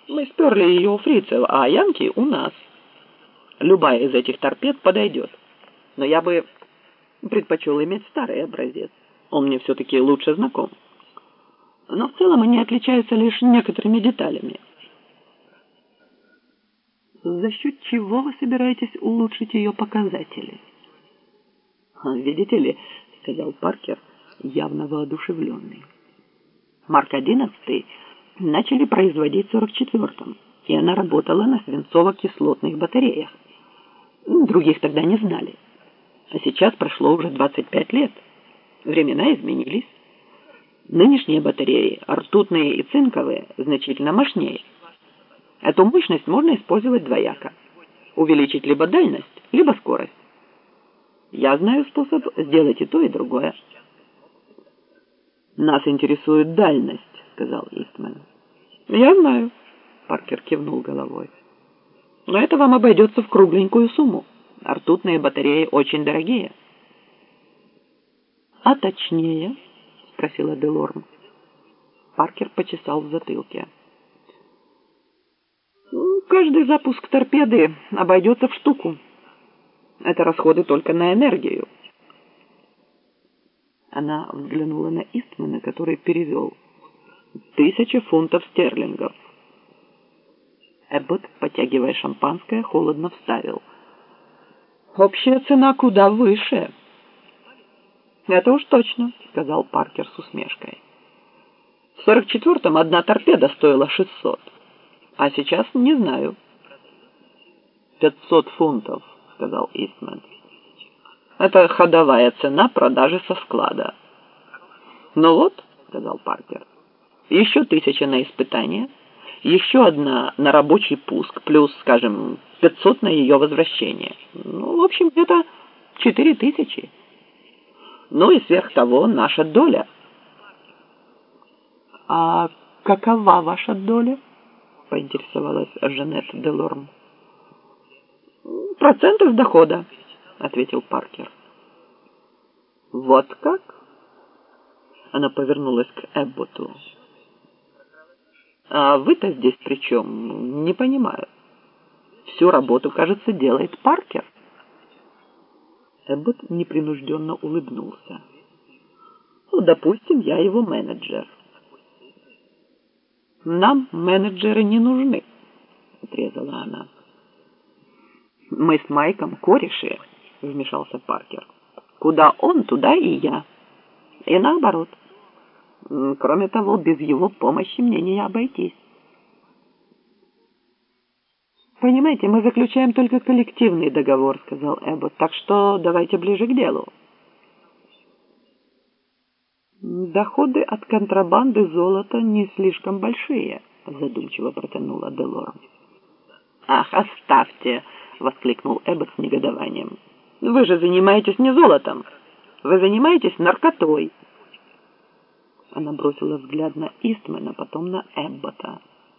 Мы сперли ее у фрицев, а янки у нас. Любая из этих торпед подойдет. Но я бы предпочел иметь старый образец. Он мне все-таки лучше знаком. Но в целом они отличаются лишь некоторыми деталями. За счет чего вы собираетесь улучшить ее показатели? Видите ли, сказал Паркер, явно воодушевленный. Марк-11 начали производить в 44-м, и она работала на свинцово-кислотных батареях. Других тогда не знали. А сейчас прошло уже 25 лет. Времена изменились. Нынешние батареи, ртутные и цинковые, значительно мощнее. Эту мощность можно использовать двояко. Увеличить либо дальность, либо скорость. Я знаю способ сделать и то, и другое. «Нас интересует дальность», — сказал Истман. «Я знаю», — Паркер кивнул головой. «Но это вам обойдется в кругленькую сумму. Ртутные батареи очень дорогие». «А точнее?» — спросила Делорм. Паркер почесал в затылке. «Каждый запуск торпеды обойдется в штуку. Это расходы только на энергию». Она взглянула на Истмана, который перевел. 1000 фунтов стерлингов. Эббот, потягивая шампанское, холодно вставил. «Общая цена куда выше». «Это уж точно», — сказал Паркер с усмешкой. «В 44-м одна торпеда стоила 600, а сейчас не знаю». 500 фунтов, — сказал Истман. «Это ходовая цена продажи со склада». «Ну вот», — сказал Паркер, — «еще 1000 на испытание, еще одна на рабочий пуск, плюс, скажем, 500 на ее возвращение. Ну, в общем, это 4000. Ну и сверх того наша доля». «А какова ваша доля?» — поинтересовалась Жанет Делорм. «Процентов дохода», — ответил Паркер. «Вот как?» Она повернулась к Эбботу. «А вы-то здесь при чем? Не понимаю. Всю работу, кажется, делает Паркер». Эббот непринужденно улыбнулся. «Ну, допустим, я его менеджер». «Нам менеджеры не нужны», — отрезала она. «Мы с Майком кореши», — вмешался Паркер. «Куда он, туда и я. И наоборот. Кроме того, без его помощи мне не обойтись». «Понимаете, мы заключаем только коллективный договор», — сказал Эббот, «так что давайте ближе к делу». «Доходы от контрабанды золота не слишком большие», — задумчиво протянула Делорм. «Ах, оставьте!» — воскликнул Эббот с негодованием. «Вы же занимаетесь не золотом, вы занимаетесь наркотой». Она бросила взгляд на Истмана, потом на Эббота.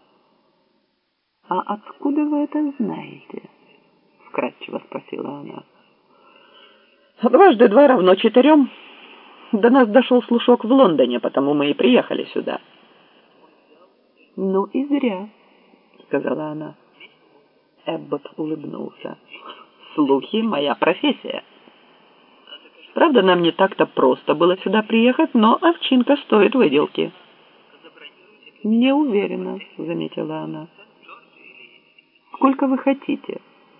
«А откуда вы это знаете?» — вкратчиво спросила она. «Дважды 2 равно 4. До нас дошел слушок в Лондоне, потому мы и приехали сюда». «Ну и зря», — сказала она. Эббот улыбнулся. «Слухи — моя профессия. Правда, нам не так-то просто было сюда приехать, но овчинка стоит выделки». «Не уверена», — заметила она. «Сколько вы хотите?»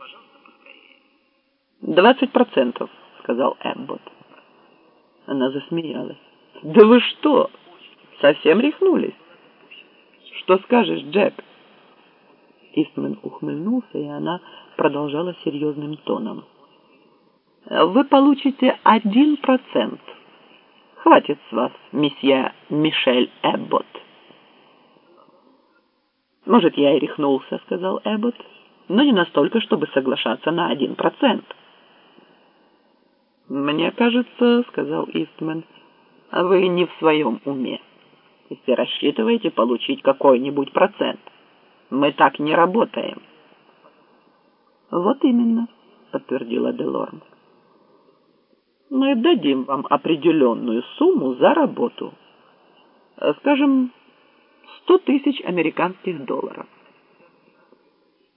20%, — сказал Эббот. Она засмеялась. «Да вы что? Совсем рехнулись? Что скажешь, Джек?» Истман ухмыльнулся, и она продолжала серьезным тоном. «Вы получите 1%. Хватит с вас, месье Мишель Эббот». «Может, я и рехнулся, — сказал Эббот, — но не настолько, чтобы соглашаться на 1%. «Мне кажется, — сказал Истман, — вы не в своем уме, если рассчитываете получить какой-нибудь процент. Мы так не работаем». «Вот именно, — подтвердила Делорм. — Мы дадим вам определенную сумму за работу. Скажем, 100 000 американских долларов.